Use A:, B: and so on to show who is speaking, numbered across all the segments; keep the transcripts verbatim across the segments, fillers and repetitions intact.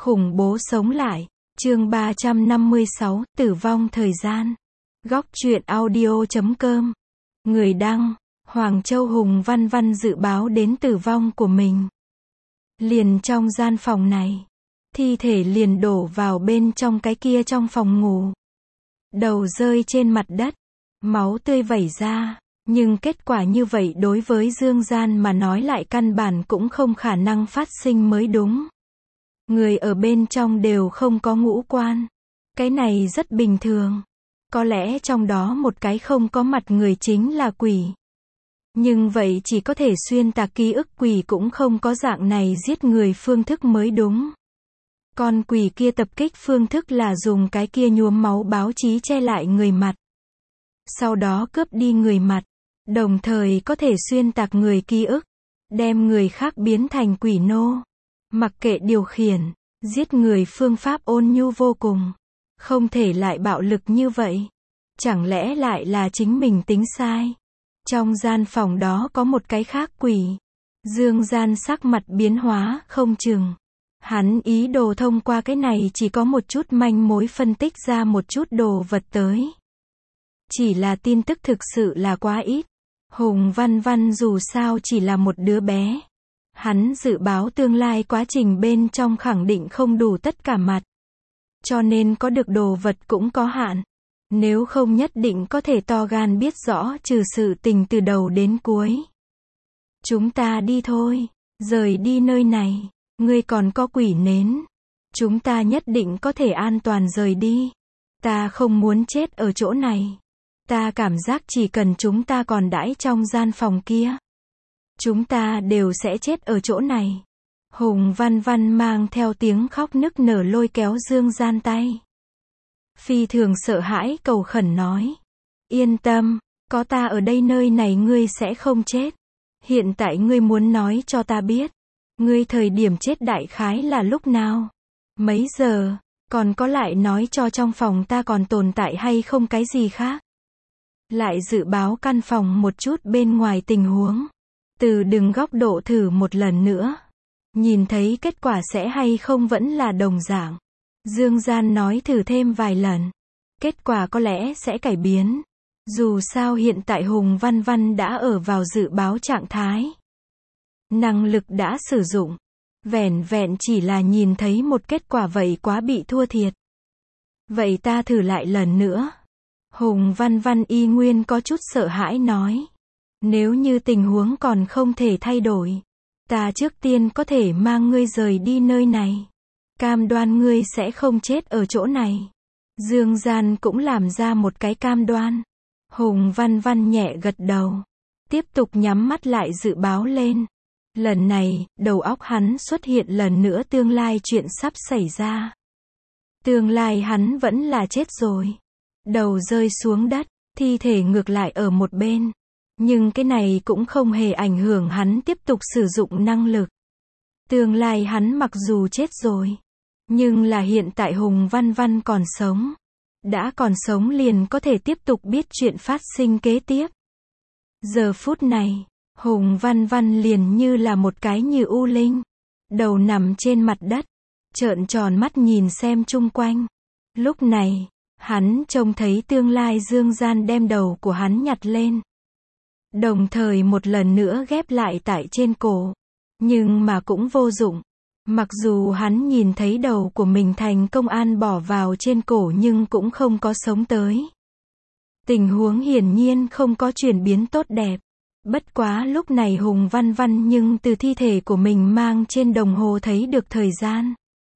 A: Khủng bố sống lại. Chương ba trăm năm mươi sáu, tử vong thời gian. Góc truyện audio chấm com. Người đăng, Hoàng Châu Hùng Văn Văn dự báo đến tử vong của mình. Liền trong gian phòng này, thi thể liền đổ vào bên trong cái kia trong phòng ngủ. Đầu rơi trên mặt đất, máu tươi vẩy ra, nhưng kết quả như vậy đối với Dương Gian mà nói lại căn bản cũng không khả năng phát sinh mới đúng. Người ở bên trong đều không có ngũ quan. Cái này rất bình thường. Có lẽ trong đó một cái không có mặt người chính là quỷ. Nhưng vậy chỉ có thể xuyên tạc ký ức, quỷ cũng không có dạng này giết người phương thức mới đúng. Con quỷ kia tập kích phương thức là dùng cái kia nhuốm máu báo chí che lại người mặt. Sau đó cướp đi người mặt. Đồng thời có thể xuyên tạc người ký ức. Đem người khác biến thành quỷ nô. Mặc kệ điều khiển, giết người phương pháp ôn nhu vô cùng. Không thể lại bạo lực như vậy. Chẳng lẽ lại là chính mình tính sai? Trong gian phòng đó có một cái khác quỷ. Dương Gian sắc mặt biến hóa không chừng. Hắn ý đồ thông qua cái này chỉ có một chút manh mối phân tích ra một chút đồ vật tới. Chỉ là tin tức thực sự là quá ít. Hùng Văn Văn dù sao chỉ là một đứa bé. Hắn dự báo tương lai quá trình bên trong khẳng định không đủ tất cả mặt. Cho nên có được đồ vật cũng có hạn. Nếu không nhất định có thể to gan biết rõ trừ sự tình từ đầu đến cuối. Chúng ta đi thôi. Rời đi nơi này. Ngươi còn có quỷ nến. Chúng ta nhất định có thể an toàn rời đi. Ta không muốn chết ở chỗ này. Ta cảm giác chỉ cần chúng ta còn đãi trong gian phòng kia. Chúng ta đều sẽ chết ở chỗ này. Hùng Văn Văn mang theo tiếng khóc nức nở lôi kéo Dương Gian tay. Phi thường sợ hãi cầu khẩn nói. Yên tâm, có ta ở đây nơi này ngươi sẽ không chết. Hiện tại ngươi muốn nói cho ta biết. Ngươi thời điểm chết đại khái là lúc nào? Mấy giờ? Còn có lại nói cho trong phòng ta còn tồn tại hay không cái gì khác? Lại dự báo căn phòng một chút bên ngoài tình huống. Từ từng góc độ thử một lần nữa. Nhìn thấy kết quả sẽ hay không vẫn là đồng dạng. Dương Gian nói thử thêm vài lần. Kết quả có lẽ sẽ cải biến. Dù sao hiện tại Hùng Văn Văn đã ở vào dự báo trạng thái. Năng lực đã sử dụng. Vẻn vẹn chỉ là nhìn thấy một kết quả vậy quá bị thua thiệt. Vậy ta thử lại lần nữa. Hùng Văn Văn y nguyên có chút sợ hãi nói. Nếu như tình huống còn không thể thay đổi. Ta trước tiên có thể mang ngươi rời đi nơi này. Cam đoan ngươi sẽ không chết ở chỗ này. Dương Gian cũng làm ra một cái cam đoan. Hùng Văn Văn nhẹ gật đầu. Tiếp tục nhắm mắt lại dự báo lên. Lần này, đầu óc hắn xuất hiện lần nữa tương lai chuyện sắp xảy ra. Tương lai hắn vẫn là chết rồi. Đầu rơi xuống đất, thi thể ngược lại ở một bên. Nhưng cái này cũng không hề ảnh hưởng hắn tiếp tục sử dụng năng lực. Tương lai hắn mặc dù chết rồi. Nhưng là hiện tại Hùng Văn Văn còn sống. Đã còn sống liền có thể tiếp tục biết chuyện phát sinh kế tiếp. Giờ phút này, Hùng Văn Văn liền như là một cái như u linh. Đầu nằm trên mặt đất. Trợn tròn mắt nhìn xem chung quanh. Lúc này, hắn trông thấy tương lai Dương Gian đem đầu của hắn nhặt lên. Đồng thời một lần nữa ghép lại tại trên cổ. Nhưng mà cũng vô dụng. Mặc dù hắn nhìn thấy đầu của mình thành công an bỏ vào trên cổ nhưng cũng không có sống tới. Tình huống hiển nhiên không có chuyển biến tốt đẹp. Bất quá lúc này Hùng Văn Văn nhưng từ thi thể của mình mang trên đồng hồ thấy được thời gian.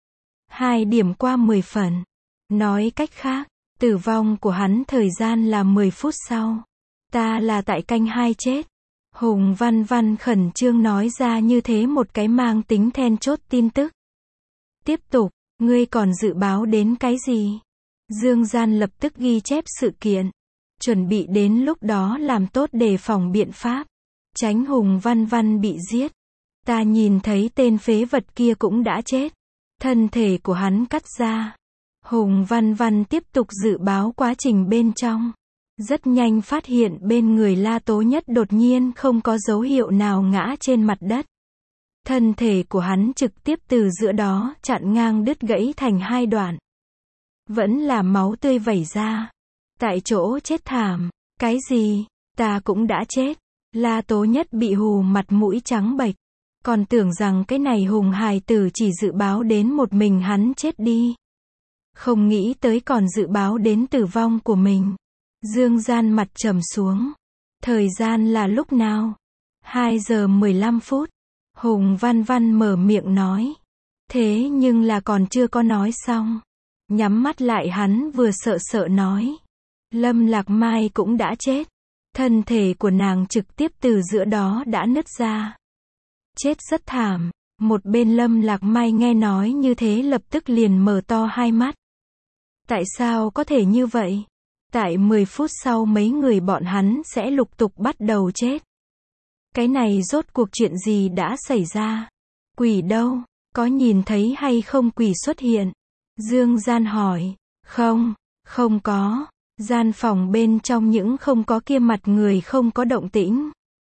A: Hai điểm qua mười phần. Nói cách khác, tử vong của hắn thời gian là mười phút sau. Ta là tại canh hai chết. Hùng Văn Văn khẩn trương nói ra như thế một cái mang tính then chốt tin tức. Tiếp tục, ngươi còn dự báo đến cái gì? Dương Gian lập tức ghi chép sự kiện. Chuẩn bị đến lúc đó làm tốt đề phòng biện pháp. Tránh Hùng Văn Văn bị giết. Ta nhìn thấy tên phế vật kia cũng đã chết. Thân thể của hắn cắt ra. Hùng Văn Văn tiếp tục dự báo quá trình bên trong. Rất nhanh phát hiện bên người La Tố Nhất đột nhiên không có dấu hiệu nào ngã trên mặt đất. Thân thể của hắn trực tiếp từ giữa đó chặn ngang đứt gãy thành hai đoạn. Vẫn là máu tươi vẩy ra. Tại chỗ chết thảm. Cái gì? Ta cũng đã chết. La Tố Nhất bị hù mặt mũi trắng bệch. Còn tưởng rằng cái này hùng hài tử chỉ dự báo đến một mình hắn chết đi. Không nghĩ tới còn dự báo đến tử vong của mình. Dương Gian mặt trầm xuống. Thời gian là lúc nào? hai giờ mười lăm phút. Hùng Văn Văn mở miệng nói. Thế nhưng là còn chưa có nói xong. Nhắm mắt lại hắn vừa sợ sợ nói. Lâm Lạc Mai cũng đã chết. Thân thể của nàng trực tiếp từ giữa đó đã nứt ra. Chết rất thảm. Một bên Lâm Lạc Mai nghe nói như thế lập tức liền mở to hai mắt. Tại sao có thể như vậy? Tại mười phút sau mấy người bọn hắn sẽ lục tục bắt đầu chết. Cái này rốt cuộc chuyện gì đã xảy ra? Quỷ đâu? Có nhìn thấy hay không quỷ xuất hiện? Dương Gian hỏi. Không, không có. Gian phòng bên trong những không có kia mặt người không có động tĩnh.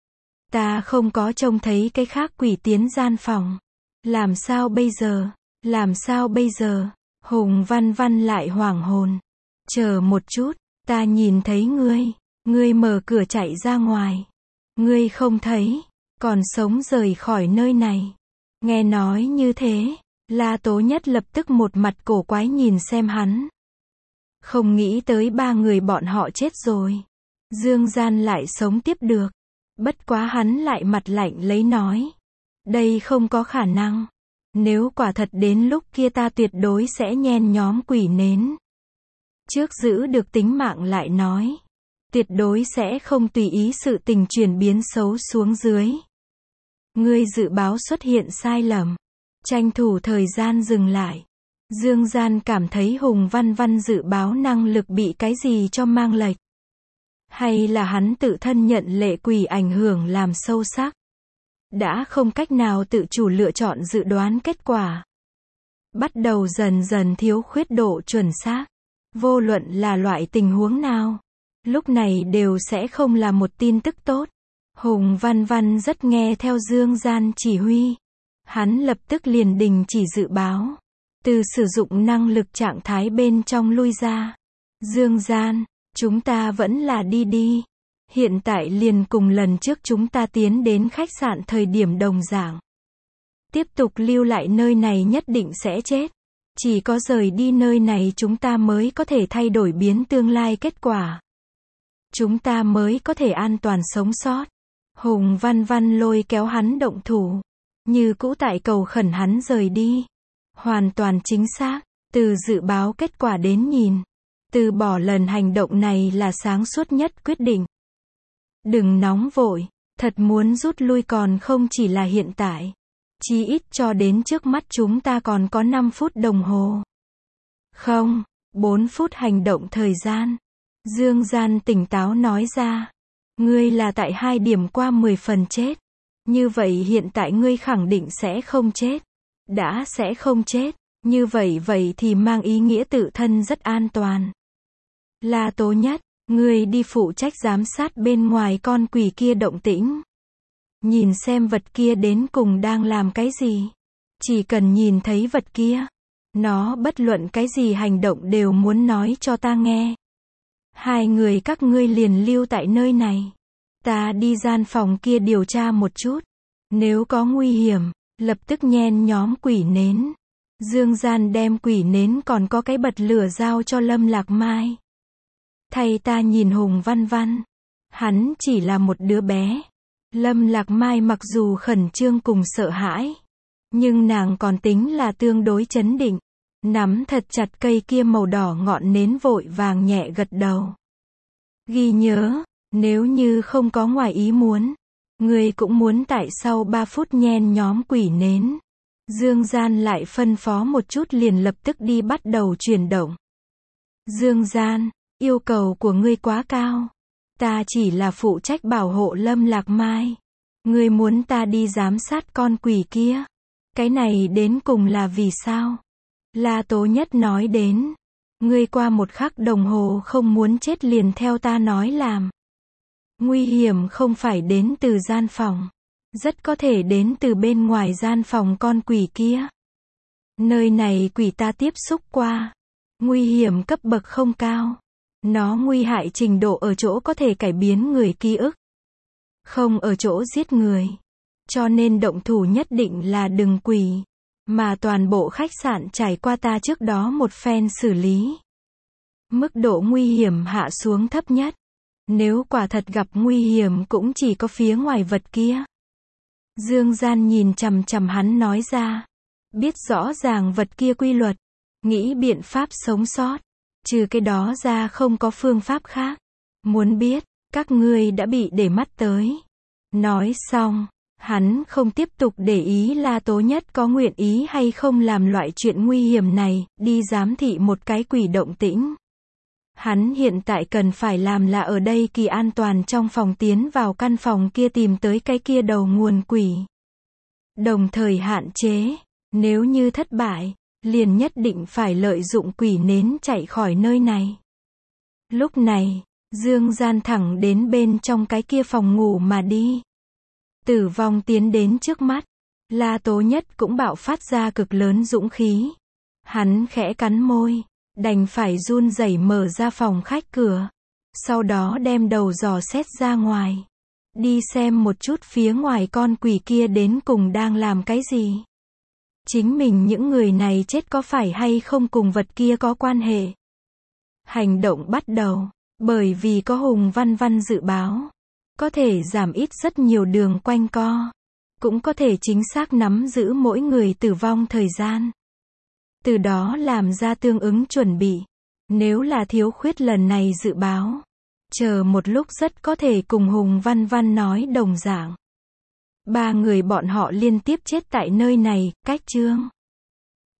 A: Ta không có trông thấy cái khác quỷ tiến gian phòng. Làm sao bây giờ? Làm sao bây giờ? Hùng Văn Văn lại hoảng hồn. Chờ một chút, ta nhìn thấy ngươi. Ngươi mở cửa chạy ra ngoài. Ngươi không thấy, còn sống rời khỏi nơi này. Nghe nói như thế, La Tố Nhất lập tức một mặt cổ quái nhìn xem hắn. Không nghĩ tới ba người bọn họ chết rồi. Dương Gian lại sống tiếp được. Bất quá hắn lại mặt lạnh lấy nói. Đây không có khả năng. Nếu quả thật đến lúc kia ta tuyệt đối sẽ nhen nhóm quỷ nến. Trước giữ được tính mạng lại nói. Tuyệt đối sẽ không tùy ý sự tình chuyển biến xấu xuống dưới. Ngươi dự báo xuất hiện sai lầm. Tranh thủ thời gian dừng lại. Dương Gian cảm thấy Hùng Văn Văn dự báo năng lực bị cái gì cho mang lệch. Hay là hắn tự thân nhận lệ quỷ ảnh hưởng làm sâu sắc. Đã không cách nào tự chủ lựa chọn dự đoán kết quả. Bắt đầu dần dần thiếu khuyết độ chuẩn xác. Vô luận là loại tình huống nào. Lúc này đều sẽ không là một tin tức tốt. Hùng Văn Văn rất nghe theo Dương Gian chỉ huy. Hắn lập tức liền đình chỉ dự báo. Từ sử dụng năng lực trạng thái bên trong lui ra. Dương Gian, chúng ta vẫn là đi đi. Hiện tại liền cùng lần trước chúng ta tiến đến khách sạn thời điểm đồng dạng. Tiếp tục lưu lại nơi này nhất định sẽ chết. Chỉ có rời đi nơi này chúng ta mới có thể thay đổi biến tương lai kết quả. Chúng ta mới có thể an toàn sống sót. Hùng Văn Văn lôi kéo hắn động thủ. Như cũ tại cầu khẩn hắn rời đi. Hoàn toàn chính xác. Từ dự báo kết quả đến nhìn. Từ bỏ lần hành động này là sáng suốt nhất quyết định. Đừng nóng vội. Thật muốn rút lui còn không chỉ là hiện tại. Chí ít cho đến trước mắt chúng ta còn có năm phút đồng hồ. Không, bốn phút hành động thời gian. Dương Gian tỉnh táo nói ra. Ngươi là tại hai điểm qua mười phần chết. Như vậy hiện tại ngươi khẳng định sẽ không chết. Đã sẽ không chết. Như vậy vậy thì mang ý nghĩa tự thân rất an toàn. La Tố Nhất, ngươi đi phụ trách giám sát bên ngoài con quỷ kia động tĩnh. Nhìn xem vật kia đến cùng đang làm cái gì. Chỉ cần nhìn thấy vật kia. Nó bất luận cái gì hành động đều muốn nói cho ta nghe. Hai người các ngươi liền lưu tại nơi này. Ta đi gian phòng kia điều tra một chút. Nếu có nguy hiểm, lập tức nhen nhóm quỷ nến. Dương Gian đem quỷ nến còn có cái bật lửa giao cho Lâm Lạc Mai. Thầy ta nhìn Hùng Văn Văn. Hắn chỉ là một đứa bé. Lâm Lạc Mai mặc dù khẩn trương cùng sợ hãi. Nhưng nàng còn tính là tương đối chấn định. Nắm thật chặt cây kia màu đỏ ngọn nến vội vàng nhẹ gật đầu. Ghi nhớ, nếu như không có ngoài ý muốn. Người cũng muốn tại sau ba phút nhen nhóm quỷ nến. Dương Gian lại phân phó một chút liền lập tức đi bắt đầu chuyển động. Dương Gian, yêu cầu của ngươi quá cao. Ta chỉ là phụ trách bảo hộ Lâm Lạc Mai. Ngươi muốn ta đi giám sát con quỷ kia. Cái này đến cùng là vì sao? La Tố Nhất nói đến. Ngươi qua một khắc đồng hồ không muốn chết liền theo ta nói làm. Nguy hiểm không phải đến từ gian phòng. rất có thể đến từ bên ngoài gian phòng con quỷ kia. Nơi này quỷ ta tiếp xúc qua. Nguy hiểm cấp bậc không cao. Nó nguy hại trình độ ở chỗ có thể cải biến người ký ức. Không ở chỗ giết người. Cho nên động thủ nhất định là đừng quỷ. Mà toàn bộ khách sạn trải qua ta trước đó một phen xử lý. Mức độ nguy hiểm hạ xuống thấp nhất. Nếu quả thật gặp nguy hiểm cũng chỉ có phía ngoài vật kia. Dương Gian nhìn chằm chằm hắn nói ra. Biết rõ ràng vật kia quy luật. Nghĩ biện pháp sống sót. Trừ cái đó ra không có phương pháp khác. Muốn biết, các ngươi đã bị để mắt tới. Nói xong, hắn không tiếp tục để ý La Tố Nhất có nguyện ý hay không làm loại chuyện nguy hiểm này, đi giám thị một cái quỷ động tĩnh. Hắn hiện tại cần phải làm là ở đây kỳ an toàn trong phòng tiến vào căn phòng kia tìm tới cái kia đầu nguồn quỷ. Đồng thời hạn chế, nếu như thất bại, liền nhất định phải lợi dụng quỷ nến chạy khỏi nơi này. Lúc này, Dương Gian thẳng đến bên trong cái kia phòng ngủ mà đi. Tử vong tiến đến trước mắt. La Tố Nhất cũng bạo phát ra cực lớn dũng khí. Hắn khẽ cắn môi, đành phải run rẩy mở ra phòng khách cửa. Sau đó đem đầu dò xét ra ngoài. Đi xem một chút phía ngoài con quỷ kia đến cùng đang làm cái gì. Chính mình những người này chết có phải hay không cùng vật kia có quan hệ. Hành động bắt đầu, bởi vì có Hùng Văn Văn dự báo. Có thể giảm ít rất nhiều đường quanh co. Cũng có thể chính xác nắm giữ mỗi người tử vong thời gian. Từ đó làm ra tương ứng chuẩn bị. Nếu là thiếu khuyết lần này dự báo. Chờ một lúc rất có thể cùng Hùng Văn Văn nói đồng dạng. Ba người bọn họ liên tiếp chết tại nơi này, cách chương